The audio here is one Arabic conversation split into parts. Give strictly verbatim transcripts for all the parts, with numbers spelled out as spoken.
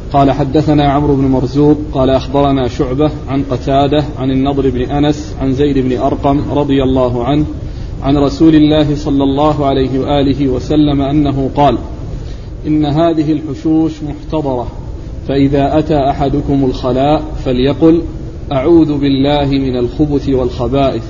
قال حدثنا عمرو بن مرزوق قال أخبرنا شعبة عن قتادة عن النضر بن أنس عن زيد بن أرقم رضي الله عنه عن رسول الله صلى الله عليه وآله وسلم أنه قال إن هذه الحشوش محتضرة فإذا أتى أحدكم الخلاء فليقل أعوذ بالله من الخبث والخبائث.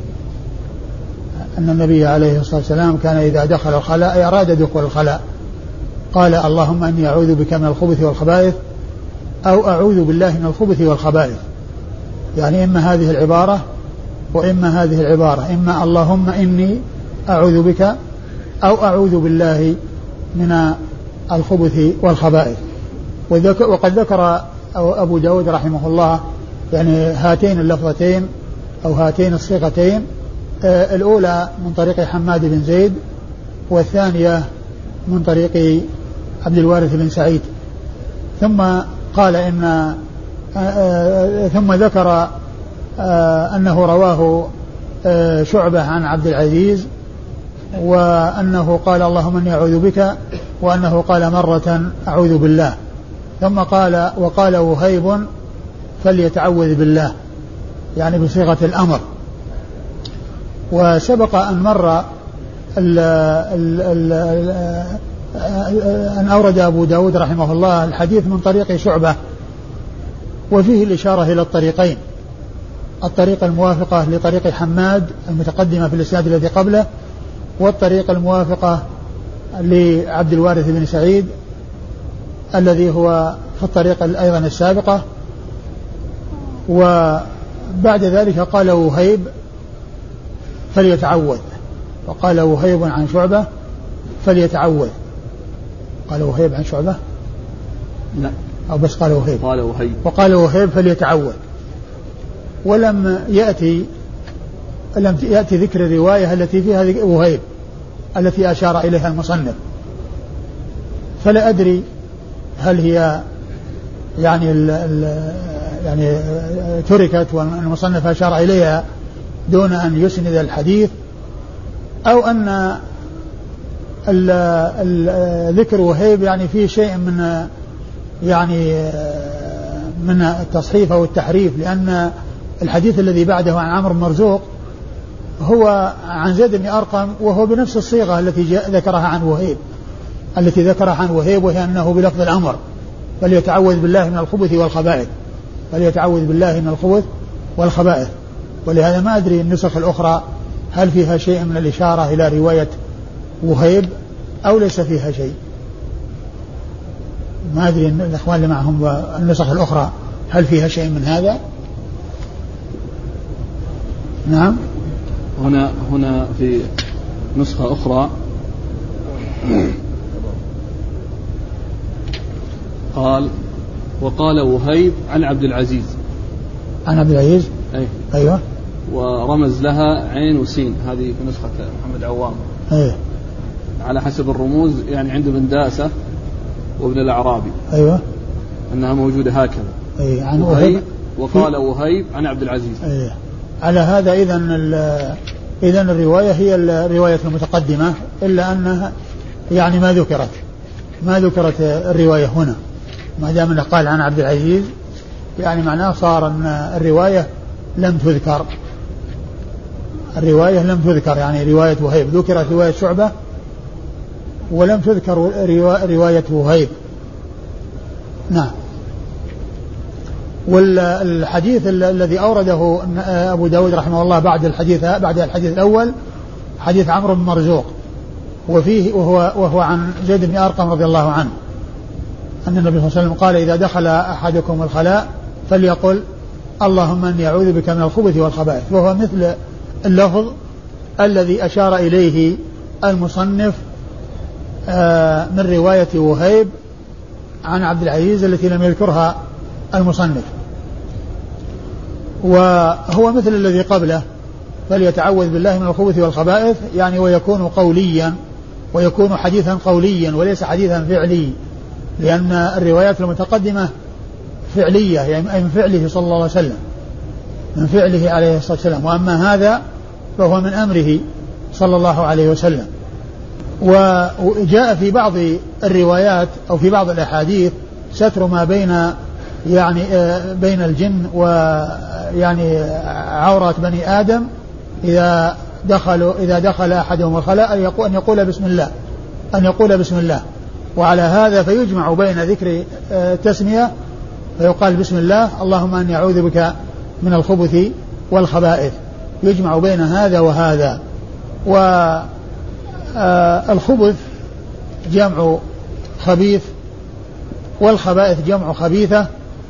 أن النبي عليه الصلاة والسلام كان إذا دخل الخلاء أراد دخول الخلاء قال اللهم أني أعوذ بك من الخبث والخبائث أو أعوذ بالله من الخبث والخبائث، يعني إما هذه العبارة وإما هذه العبارة، إما اللهم إني أعوذ بك أو أعوذ بالله من الخبث والخبائث. وقد ذكر أبو داود رحمه الله يعني هاتين اللفظتين أو هاتين الصيغتين، الأولى من طريق حماد بن زيد والثانية من طريق عبد الوارث بن سعيد. ثم قال إن ثم ذكر أنه رواه شعبة عن عبد العزيز وأنه قال اللهم إني أعوذ بك، وأنه قال مرة أعوذ بالله، ثم قال وقال وهيب فليتعوذ بالله يعني بصيغة الأمر. وسبق أن مر ال ال ال أن أورد أبو داود رحمه الله الحديث من طريق شعبة، وفيه الإشارة إلى الطريقين، الطريقة الموافقة لطريق حماد المتقدمة في الإسناد الذي قبله، والطريقة الموافقة لعبد الوارث بن سعيد الذي هو في الطريقة أيضا السابقة. وبعد ذلك قال وهيب فليتعوذ، وقال وهيب عن شعبة فليتعوذ. قال وهيب عن شعبة لا أو بس قال وهيب قال وهيب وقال وهيب فليتعوذ. ولم يأتي لم يأتي ذكر الرواية التي فيها وهيب التي أشار إليها المصنف، فلا أدري هل هي يعني ال ال يعني تركت والمصنف أشار إليها دون أن يسند الحديث، أو أن ذكر وهيب يعني فيه شيء من يعني من التصحيف أو التحريف، لأن الحديث الذي بعده عن عمرو بن مرزوق هو عن زيد بن أرقم وهو بنفس الصيغة التي ذكرها عن وهيب التي ذكرها عن وهيب وهي أنه بلفظ الأمر فليتعوذ بالله من الخبث والخبائث، فليتعوذ بالله من الخبث والخبائث. ولهذا ما أدري النسخ الأخرى هل فيها شيء من الإشارة إلى رواية وهيب أو ليس فيها شيء، ما أدري الإخوان اللي معهم النسخ الأخرى هل فيها شيء من هذا. نعم هنا هنا في نسخة أخرى قال وقال وهيب عن عبد العزيز عن عبد العزيز أي. أيوة ورمز لها عين وسين، هذه في نسخة محمد عوام أيه. على حسب الرموز يعني عند ابن داسة وابن الأعرابي أيوة أنها موجودة هكذا أيه. عن وهيب وقال وهيب عن عبد العزيز أيه. على هذا إذن إذن الرواية هي الرواية المتقدمة، إلا أنها يعني ما ذكرت ما ذكرت الرواية هنا، ما دام أنه قال عن عبد العزيز يعني معناه صار أن الرواية لم تذكر الرواية لم تذكر يعني رواية وهيب، ذكرت رواية شعبة ولم تذكر رواية وهيب. نعم. والحديث الذي أورده أبو داود رحمه الله بعد الحديث بعد الحديث الأول حديث عمرو بن مرزوق، وفيه وهو وهو عن زيد بن أرقم رضي الله عنه أن النبي صلى الله عليه وسلم قال إذا دخل أحدكم الخلاء فليقل اللهم إني أعوذ بك من الخبث والخبائث، وهو مثل اللفظ الذي أشار إليه المصنف من رواية وهيب عن عبد العزيز التي لم يذكرها المصنف، وهو مثل الذي قبله فليتعوذ بالله من الخبث والخبائث يعني ويكون قوليا ويكون حديثا قوليا وليس حديثا فعلي، لأن الروايات المتقدمة فعلية يعني أي من فعله صلى الله عليه وسلم من فعله عليه الصلاة والسلام، وأما هذا فهو من أمره صلى الله عليه وسلم. وجاء في بعض الروايات أو في بعض الأحاديث ستر ما بين يعني بين الجن ويعني عورة بني آدم إذا دخلوا إذا دخل أحدهم الخلاء أن يقول بسم الله أن يقول بسم الله. وعلى هذا فيجمع بين ذكر التسمية فيقال بسم الله اللهم أني أعوذ بك من الخبث والخبائث، يجمع بين هذا وهذا. والخبث جمع خبيث والخبائث جمع خبيثة.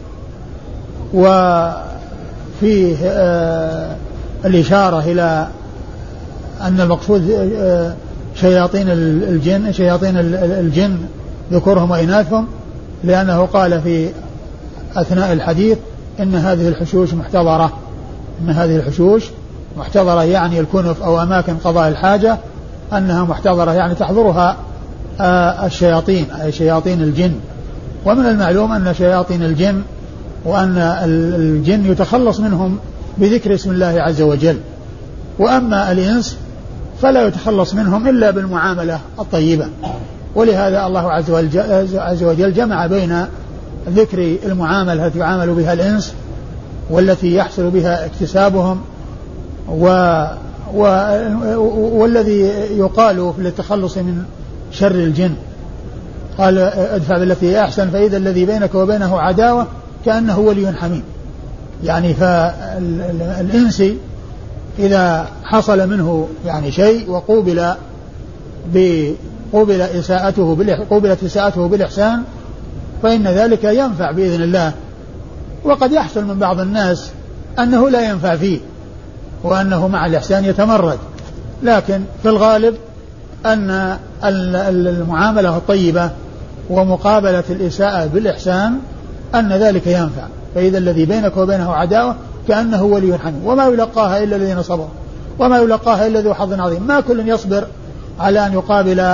وفيه الإشارة إلى أن المقصود شياطين الجن شياطين الجن ذكورهم وإناثهم، لأنه قال في أثناء الحديث إن هذه الحشوش محتضرة إن هذه الحشوش محتضرة يعني الكنف أو أماكن قضاء الحاجة أنها محتضرة يعني تحضرها الشياطين أي شياطين الجن. ومن المعلوم أن شياطين الجن وأن الجن يتخلص منهم بذكر اسم الله عز وجل، وأما الإنس فلا يتخلص منهم إلا بالمعاملة الطيبة. ولهذا الله عز وجل جمع بين ذكر المعاملة التي يعامل بها الإنس والتي يحصل بها اكتسابهم و و والذي يقال في التخلص من شر الجن قال ادفع بالتي هي أحسن فإذا الذي بينك وبينه عداوة كأنه ولي حميم. يعني فالإنسي إذا حصل منه يعني شيء وقوبل بقوبل إساءته قوبلت إساءته بالإحسان فإن ذلك ينفع بإذن الله. وقد يحصل من بعض الناس أنه لا ينفع فيه وأنه مع الإحسان يتمرد، لكن في الغالب أن المعاملة الطيبة ومقابلة الإساءة بالإحسان أن ذلك ينفع. فإذا الذي بينك وبينه عداوة كأنه ولي حميم. وما يلقاها إلا الذين صبروا وما يلقاها إلا ذو حظ عظيم. ما كل يصبر على أن يقابل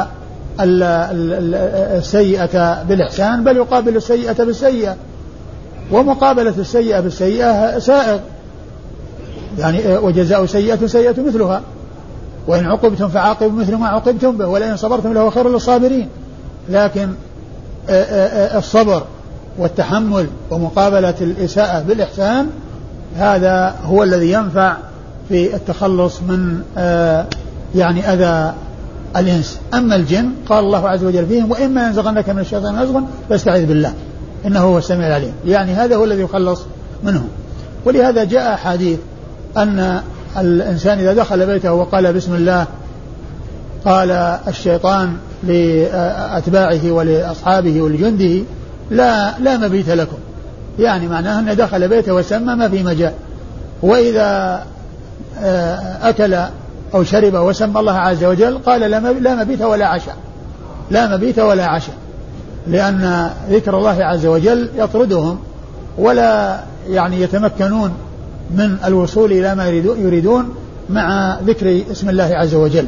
السيئة بالإحسان، بل يقابل السيئة بالسيئة، ومقابلة السيئة بالسيئة سائغ يعني وجزاء سيئة سيئة مثلها وإن عقبتم فعاقبوا مثل ما عوقبتم به ولئن صبرتم لهو خير للصابرين. لكن الصبر والتحمل ومقابلة الإساءة بالإحسان هذا هو الذي ينفع في التخلص من يعني أذى الإنس. أما الجن قال الله عز وجل فيهم وإما ينزغنك من الشيطان نزغ فاستعذ بالله إنه هو السميع العليم. يعني هذا هو الذي يخلص منهم. ولهذا جاء حديث أن الإنسان إذا دخل بيته وقال بسم الله قال الشيطان لأتباعه ولأصحابه ولجنده لا, لا مبيت لكم، يعني معناه أنه دخل بيته وسمى ما في مجال. وإذا أكل أو شرب وسمى الله عز وجل قال لا مبيت ولا عشاء لا مبيت ولا عشاء لأن ذكر الله عز وجل يطردهم ولا يعني يتمكنون من الوصول إلى ما يريدون مع ذكر اسم الله عز وجل.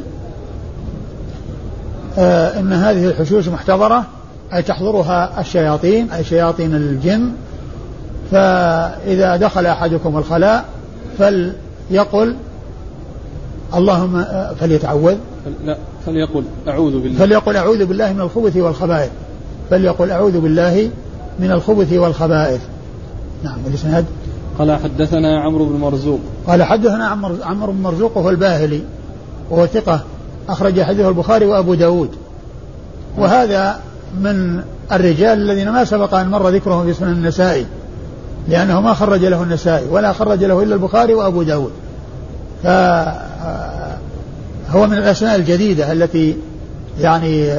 آه إن هذه الحشوش محتضرة أي تحضرها الشياطين أي شياطين الجن. فإذا دخل أحدكم الخلاء فليقل اللهم فليتعوذ لا فليقل أعوذ بالله فليقل أعوذ بالله من الخبث والخبائث فليقل أعوذ بالله من الخبث والخبائث. نعم. الإسناد قال حدثنا عمرو بن مرزوق قال حدثنا عمرو بن مرزوق وهو الباهلي وهو ثقة أخرج حديثه البخاري وأبو داود، وهذا من الرجال الذين ما سبق أن مر ذكرهم في سنن النسائي لأنه ما خرج له النسائي ولا خرج له إلا البخاري وأبو داود. فهو من الأسماء الجديدة التي يعني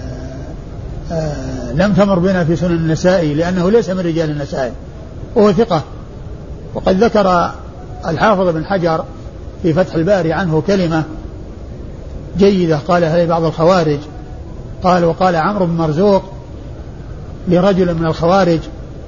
لم تمر بنا في سنن النسائي لأنه ليس من رجال النسائي وهو ثقة. وقد ذكر الحافظ بن حجر في فتح الباري عنه كلمة جيدة قالها لبعض الخوارج، قال وقال عمرو بن مرزوق لرجل من الخوارج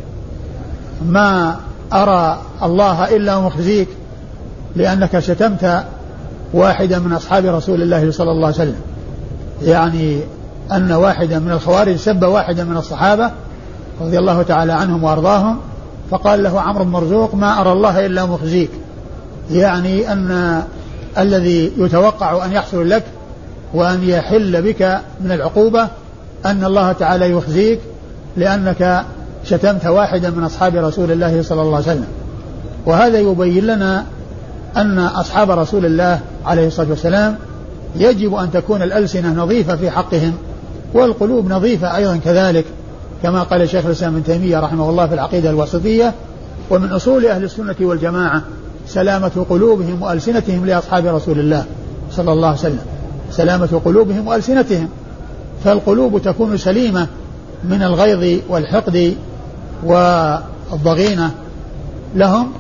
ما أرى الله إلا مخزيك لأنك شتمت واحدا من أصحاب رسول الله صلى الله عليه وسلم. يعني أن واحدا من الخوارج سب واحدا من الصحابة رضي الله تعالى عنهم وأرضاهم، فقال له عمرو بن مرزوق ما أرى الله إلا مخزيك، يعني أن الذي يتوقع أن يحصل لك وأن يحل بك من العقوبة أن الله تعالى يخزيك لأنك شتمت واحدا من أصحاب رسول الله صلى الله عليه وسلم. وهذا يبين لنا أن أصحاب رسول الله عليه الصلاة والسلام يجب أن تكون الألسنة نظيفة في حقهم والقلوب نظيفة أيضا كذلك، كما قال شيخ الإسلام ابن تيمية رحمه الله في العقيدة الواسطية: ومن أصول أهل السنة والجماعة سلامة قلوبهم وألسنتهم لأصحاب رسول الله صلى الله عليه وسلم، سلامة قلوبهم وألسنتهم. فالقلوب تكون سليمة من الغيظ والحقد والضغينة لهم،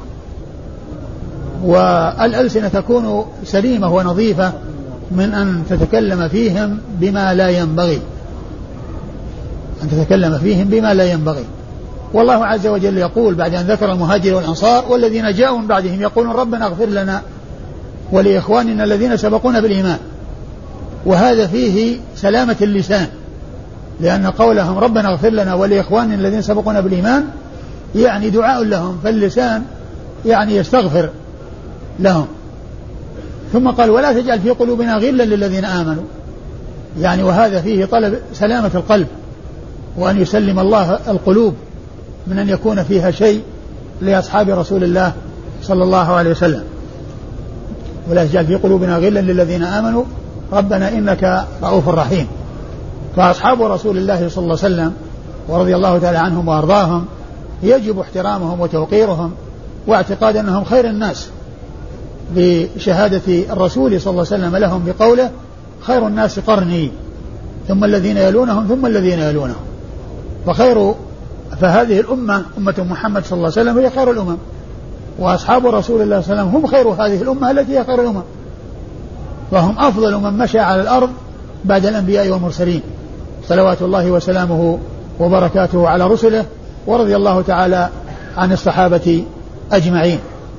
والألسنة تكون سليمة ونظيفة من أن تتكلم فيهم بما لا ينبغي، أن تتكلم فيهم بما لا ينبغي. والله عز وجل يقول بعد أن ذكر المهاجر والأنصار: والذين جاءوا من بعدهم يقولون ربنا اغفر لنا ولإخواننا الذين سبقونا بالإيمان. وهذا فيه سلامة اللسان، لأن قولهم ربنا اغفر لنا ولإخواننا الذين سبقونا بالإيمان يعني دعاء لهم، فاللسان يعني يستغفر لهم. ثم قال: ولا تجعل في قلوبنا غلا للذين آمنوا، يعني وهذا فيه طلب سلامة القلب، وأن يسلم الله القلوب من أن يكون فيها شيء لأصحاب رسول الله صلى الله عليه وسلم. ولا تجعل في قلوبنا غلا للذين آمنوا ربنا إنك رؤوف رحيم. فأصحاب رسول الله صلى الله عليه وسلم ورضي الله تعالى عنهم وأرضاهم يجب احترامهم وتوقيرهم، واعتقاد أنهم خير الناس بشهادة الرسول صلى الله عليه وسلم لهم بقوله: خير الناس قرني ثم الذين يلونهم ثم الذين يلونهم. فخير فهذه الأمة أمة محمد صلى الله عليه وسلم هي خير الأمم، وأصحاب رسول الله صلى الله عليه وسلم هم خير هذه الأمة التي هي خير الأمم، فهم أفضل من مشى على الأرض بعد الأنبياء والمرسلين صلوات الله وسلامه وبركاته على رسله، ورضي الله تعالى عن الصحابة أجمعين.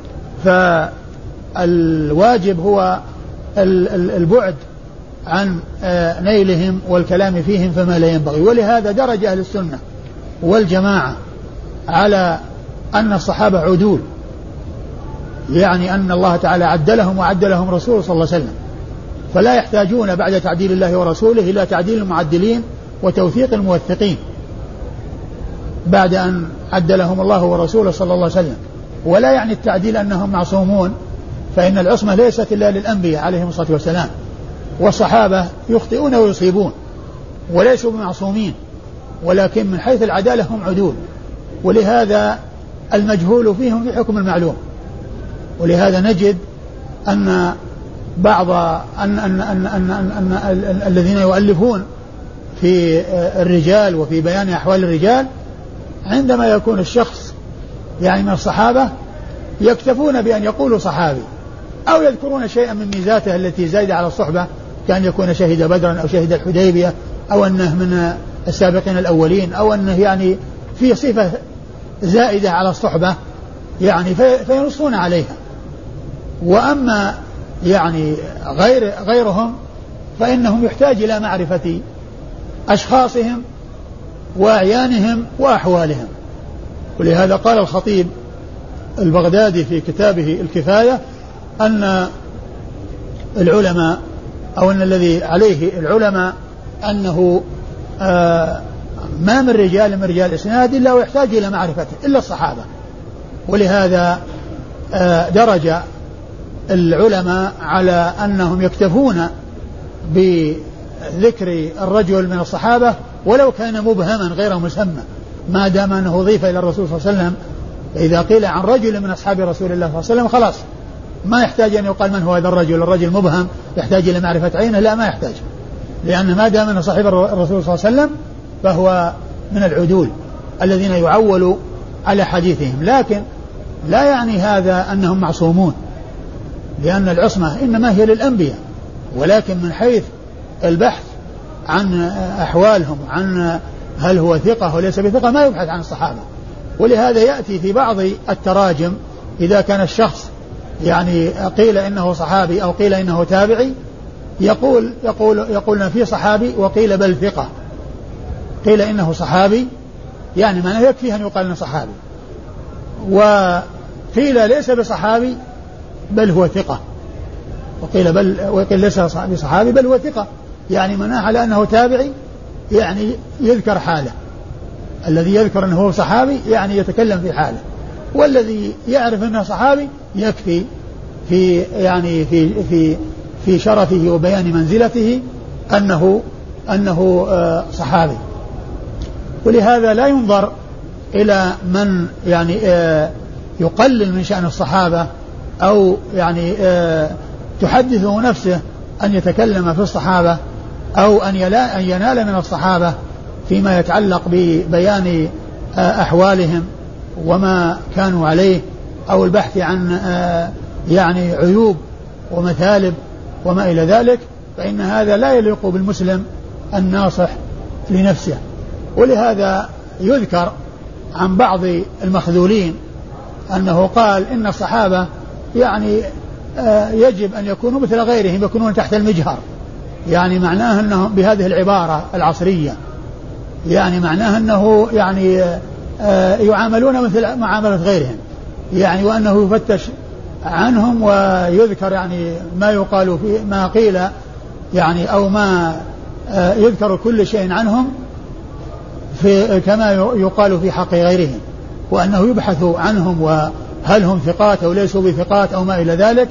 فالواجب هو البعد عن نيلهم والكلام فيهم فما لا ينبغي. ولهذا درج أهل السنة والجماعة على أن الصحابة عدول، يعني أن الله تعالى عدلهم وعدلهم رسوله صلى الله عليه وسلم، فلا يحتاجون بعد تعديل الله ورسوله إلى تعديل المعدلين وتوثيق الموثقين بعد أن عدلهم الله ورسوله صلى الله عليه وسلم. ولا يعني التعديل أنهم معصومون، فإن العصمة ليست إلا للأنبياء عليهم الصلاة والسلام، والصحابة يخطئون ويصيبون وليسوا بمعصومين، ولكن من حيث العدالة هم عدول. ولهذا المجهول فيهم في حكم المعلوم. ولهذا نجد أن بعض أن أن أن أن, أن, أن الذين يؤلفون في الرجال وفي بيان أحوال الرجال عندما يكون الشخص يعني من الصحابة يكتفون بأن يقولوا صحابي، أو يذكرون شيئا من ميزاته التي زايدة على الصحبة، كان يكون شهد بدرا أو شهد الحديبية، أو أنه من السابقين الأولين، أو أنه يعني في صفة زائدة على الصحبة يعني فينصون عليها. وأما يعني غير غيرهم فإنهم يحتاج إلى معرفة أشخاصهم وأعيانهم وأحوالهم. ولهذا قال الخطيب البغدادي في كتابه الكفاية أن العلماء أو أن الذي عليه العلماء أنه آه ما من رجال من رجال الإسناد إلا ويحتاج إلى معرفته إلا الصحابة. ولهذا آه درج العلماء على أنهم يكتفون بذكر الرجل من الصحابة ولو كان مبهما غير مسمى، ما دام أنه أضيف إلى الرسول صلى الله عليه وسلم. إذا قيل عن رجل من أصحاب رسول الله صلى الله عليه وسلم خلاص ما يحتاج أن يقال من هو هذا الرجل، الرجل مبهم يحتاج إلى معرفة عينه، لا ما يحتاج، لأن ما دام أنه صاحب الرسول صلى الله عليه وسلم فهو من العدول الذين يعول على حديثهم. لكن لا يعني هذا أنهم معصومون، لأن العصمة إنما هي للأنبياء، ولكن من حيث البحث عن أحوالهم عن هل هو ثقة وليس بثقة ما يبحث عن الصحابة. ولهذا يأتي في بعض التراجم إذا كان الشخص يعني قيل إنه صحابي أو قيل إنه تابعي يقول يقول يقولنا في صحابي وقيل بل ثقة، قيل إنه صحابي يعني ما يكفي أن يقال إنه صحابي، وقيل ليس بصحابي بل هو ثقة، وقيل بل وقيل ليس بصحابي بل هو ثقة، يعني مناه على أنه تابعي يعني يذكر حاله. الذي يذكر أنه هو صحابي يعني يتكلم في حاله، والذي يعرف أنه صحابي يكفي في يعني في في في شرفه وبيان منزلته أنه أنه صحابي. ولهذا لا ينظر إلى من يعني يقلل من شأن الصحابة أو يعني تحدثه نفسه أن يتكلم في الصحابة أو أن ينال من الصحابة فيما يتعلق ببيان أحوالهم وما كانوا عليه أو البحث عن يعني عيوب ومثالب وما إلى ذلك، فإن هذا لا يليق بالمسلم الناصح لنفسه. ولهذا يذكر عن بعض المخذولين أنه قال إن الصحابة يعني يجب أن يكونوا مثل غيرهم، يكونون تحت المجهر، يعني معناه أنهم بهذه العبارة العصرية يعني معناه أنه يعني يعاملون مثل معاملة غيرهم، يعني وأنه يفتش عنهم ويذكر يعني ما يقال في ما قيل يعني أو ما يذكر كل شيء عنهم في كما يقال في حق غيرهم، وأنه يبحث عنهم وهل هم ثقات أو ليسوا بثقات أو ما إلى ذلك،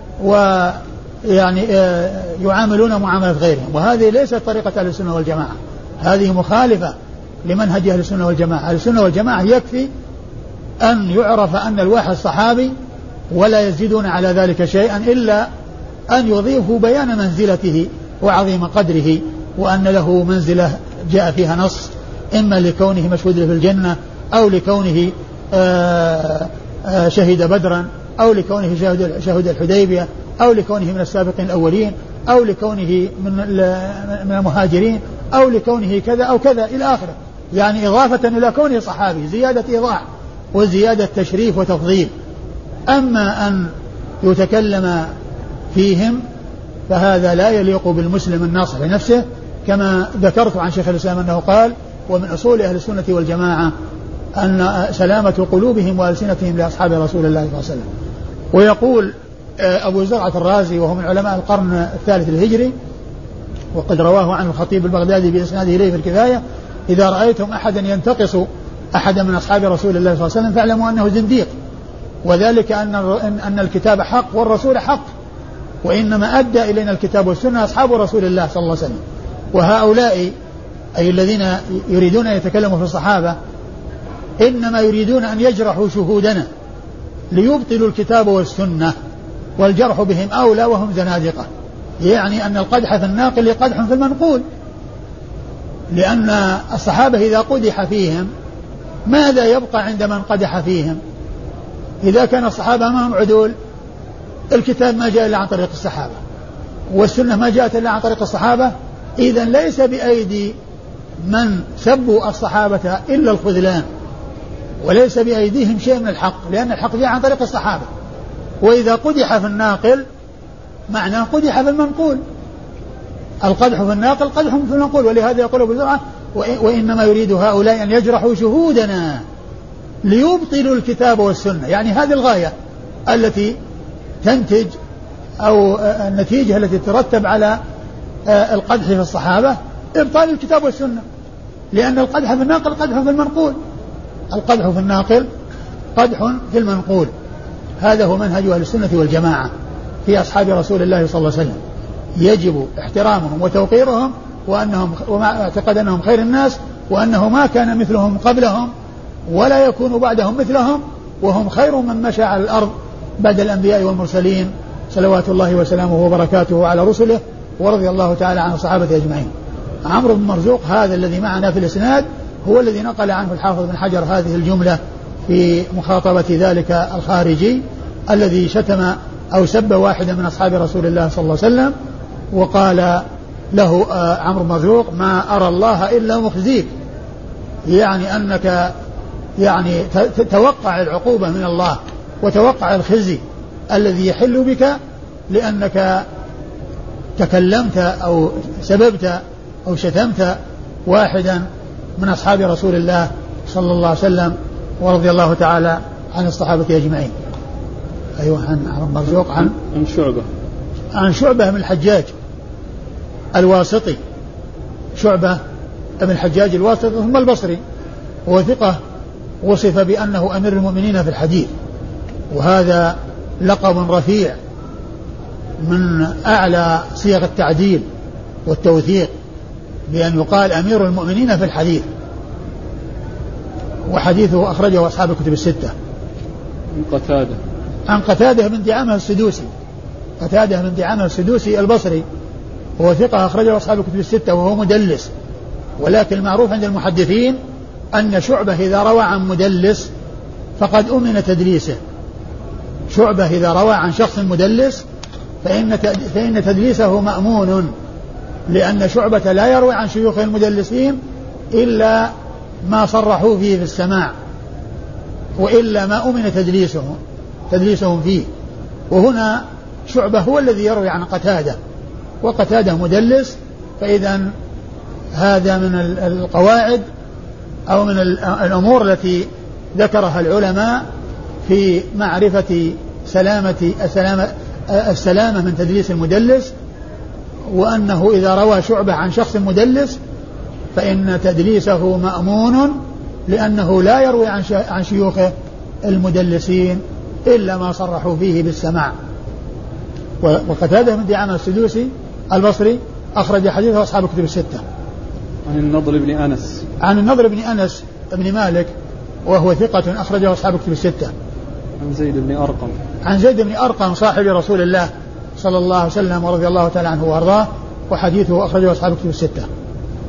ويعني يعاملون معاملة غيرهم. وهذه ليست طريقة أهل السنة والجماعة، هذه مخالفة لمنهج أهل السنة والجماعة. أهل السنة والجماعة يكفي أن يعرف أن الواحد صحابي ولا يزيدون على ذلك شيئا إلا أن يضيفوا بيان منزلته وعظيم قدره، وأن له منزلة جاء فيها نص إما لكونه مشهود له في الجنة أو لكونه آآ آآ شهد بدرا أو لكونه شهد, شهد الحديبية أو لكونه من السابقين الأولين أو لكونه من, من المهاجرين أو لكونه كذا أو كذا إلى آخره، يعني إضافة إلى كونه صحابي زيادة إيضاح وزيادة تشريف وتفضيل. أما أن يتكلم فيهم فهذا لا يليق بالمسلم الناصح لنفسه، كما ذكرت عن شيخ الإسلام أنه قال ومن أصول أهل السنة والجماعة أن سلامة قلوبهم وألسنتهم لأصحاب رسول الله صلى الله عليه وسلم. ويقول أبو زرعة الرازي وهو من علماء القرن الثالث الهجري وقد رواه عن الخطيب البغدادي بإسناده إليه في الكفاية: إذا رأيتم أحدا ينتقص أحدا من أصحاب رسول الله صلى الله عليه وسلم فاعلموا أنه زنديق، وذلك أن أن الكتاب حق والرسول حق، وإنما أدى إلينا الكتاب والسنة أصحاب رسول الله صلى الله عليه وسلم. وهؤلاء أي الذين يريدون أن يتكلموا في الصحابة إنما يريدون أن يجرحوا شهودنا ليبطلوا الكتاب والسنة، والجرح بهم أولى وهم زنادقة، يعني أن القدح في الناقل قدح في المنقول، لأن الصحابة إذا قدح فيهم ماذا يبقى عند من قدح فيهم؟ إذا كان الصحابة معهم عدول الكتاب ما جاء إلا عن طريق الصحابة والسنة ما جاءت إلا عن طريق الصحابة، إذن ليس بأيدي من سبوا الصحابة إلا الخذلان، وليس بأيديهم شيء من الحق، لأن الحق جاء عن طريق الصحابة. وإذا قدح في الناقل معناه قدح في المنقول، القدح في الناقل قدح في المنقول. ولهذا يقول أبو زرعة وإنما يريد هؤلاء أن يجرحوا شهودنا ليبطلوا الكتاب والسنة، يعني هذه الغاية التي تنتج أو النتيجة التي ترتب على القدح في الصحابة إبطال الكتاب والسنة، لأن القدح في الناقل قدح في المنقول، القدح في الناقل قدح في المنقول. هذا هو منهج أهل السنة والجماعة في أصحاب رسول الله صلى الله عليه وسلم، يجب احترامهم وتوقيرهم، وأنهم وما اعتقد أنهم خير الناس، وأنه ما كان مثلهم قبلهم ولا يكون بعدهم مثلهم، وهم خير من مشى على الأرض بعد الأنبياء والمرسلين صلوات الله وسلامه وبركاته على رسله، ورضي الله تعالى عن الصحابة أجمعين. عمرو بن مرزوق هذا الذي معنا في الإسناد هو الذي نقل عنه الحافظ بن حجر هذه الجملة في مخاطبة ذلك الخارجي الذي شتم أو سب واحدا من أصحاب رسول الله صلى الله عليه وسلم، وقال له عمرو بن مرزوق: ما أرى الله إلا مخزيك، يعني أنك يعني توقع العقوبة من الله وتوقع الخزي الذي يحل بك لأنك تكلمت أو سببت أو شتمت واحدا من أصحاب رسول الله صلى الله عليه وسلم، ورضي الله تعالى عن الصحابة أجمعين. أيوة. عن عمرو مرزوق عن عن شعبة عن شعبة من الحجاج الواسطي، شعبة من الحجاج الواسطي ثم البصري، هو ثقة وصف بأنه أمير المؤمنين في الحديث، وهذا لقب رفيع من أعلى صيغ التعديل والتوثيق، بأن يقال أمير المؤمنين في الحديث. وحديثه أخرجه أصحاب الكتب الستة. عن قتادة عن قتادة بن دعامة السدوسي، قتادة بن دعامة السدوسي البصري، هو ثقة أخرجه أصحاب الكتب الستة، وهو مدلس، ولكن المعروف عند المحدثين أن شعبة إذا روى عن مدلس فقد أمن تدليسه. شعبة إذا روى عن شخص مدلس فإن فإن تدليسه مأمون، لأن شعبة لا يروي عن شيوخ المدلسين إلا ما صرحوا فيه في السماع، وإلا ما أمن تدليسهم تدليسهم فيه. وهنا شعبة هو الذي يروي عن قتادة، وقتادة مدلس، فإذا هذا من القواعد أو من الأمور التي ذكرها العلماء في معرفة سلامة السلامة, السلامة من تدليس المدلس، وأنه إذا روى شعبة عن شخص مدلس فإن تدليسه مأمون، لأنه لا يروي عن شيوخ المدلسين إلا ما صرحوا فيه بالسماع. وقتادة بن دعامة السدوسي البصري أخرج حديثه أصحاب الكتب الستة. عن النضر بن أنس عن النضر بن أنس بن مالك، وهو ثقة أخرجه أصحاب الكتب الستة. عن زيد بن أرقم عن زيد بن أرقم صاحب رسول الله صلى الله عليه وسلم ورضي الله تعالى عنه وأرضاه، وحديثه أخرجه أصحاب الكتب الستة.